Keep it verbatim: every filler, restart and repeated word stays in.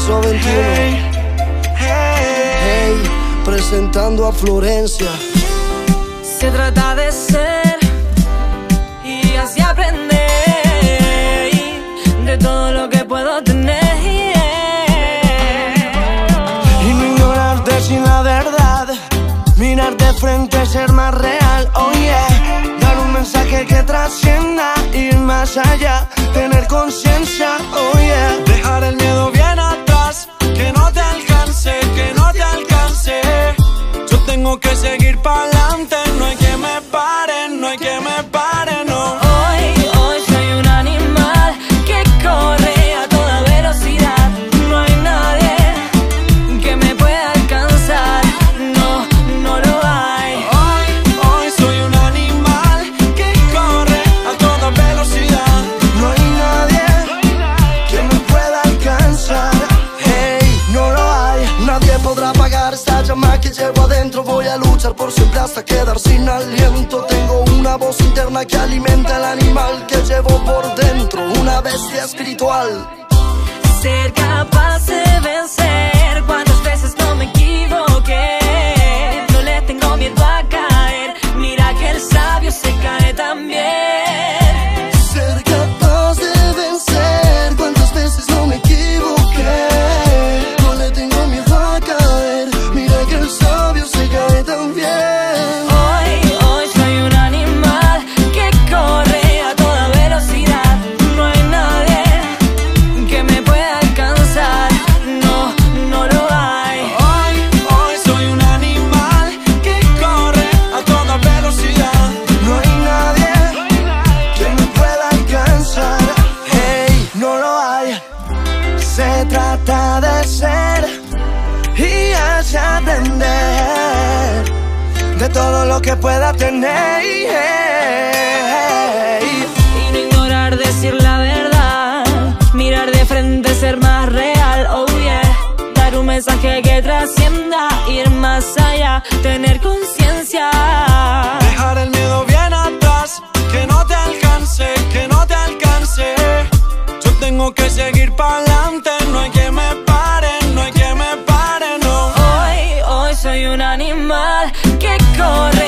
Piso veintiuno. Hey, hey, hey, presentando a Florencia. Se trata de ser y así aprender de todo lo que puedo tener y no ignorarte sin la verdad, mirar de frente, ser más real, oh yeah. Dar un mensaje que trascienda, ir más allá, tener conciencia, oh yeah. Dejar el miedo bien atrás, que no te alcance, que no te alcance. Yo tengo que seguir pa'lante, no hay que me pare, no hay que me pare, no. Hoy, hoy soy un animal que corre a toda velocidad. No hay nadie que me pueda alcanzar, no, no lo hay. Hoy, hoy soy un animal que corre a toda velocidad. No hay nadie que me pueda alcanzar. Hey, no lo hay. Nadie podrá apagar esta llama que llevo adentro. Voy a luchar por siempre hasta quedar sin aliento. Tengo una voz interna que alimenta al animal que llevo por dentro, una bestia espiritual. Ser capaz de vencer, cuántas veces no me equivoqué. No le tengo miedo a caer, mira que el sabio se cae también. Ser capaz de vencer, cuántas veces no me equivoqué. No le tengo miedo a caer, mira que el sabio se cae también. Hoy, hoy soy un animal que corre a toda velocidad. No hay nadie que me pueda alcanzar, no, no lo hay. Hoy, hoy soy un animal que corre a toda velocidad. No hay nadie que me pueda alcanzar. Hey, no lo hay. Se trata de ser y así aprender de todo lo que pueda tener. Y no ignorar, decir la verdad, mirar de frente, ser más real, oh yeah. Dar un mensaje que trascienda, ir más allá, tener conciencia. Dejar el miedo bien atrás, que no te alcance, que no te alcance. Yo tengo que seguir pa'lante, no hay que me pare, no hay que me pare, no. Hoy, hoy soy un animal que corre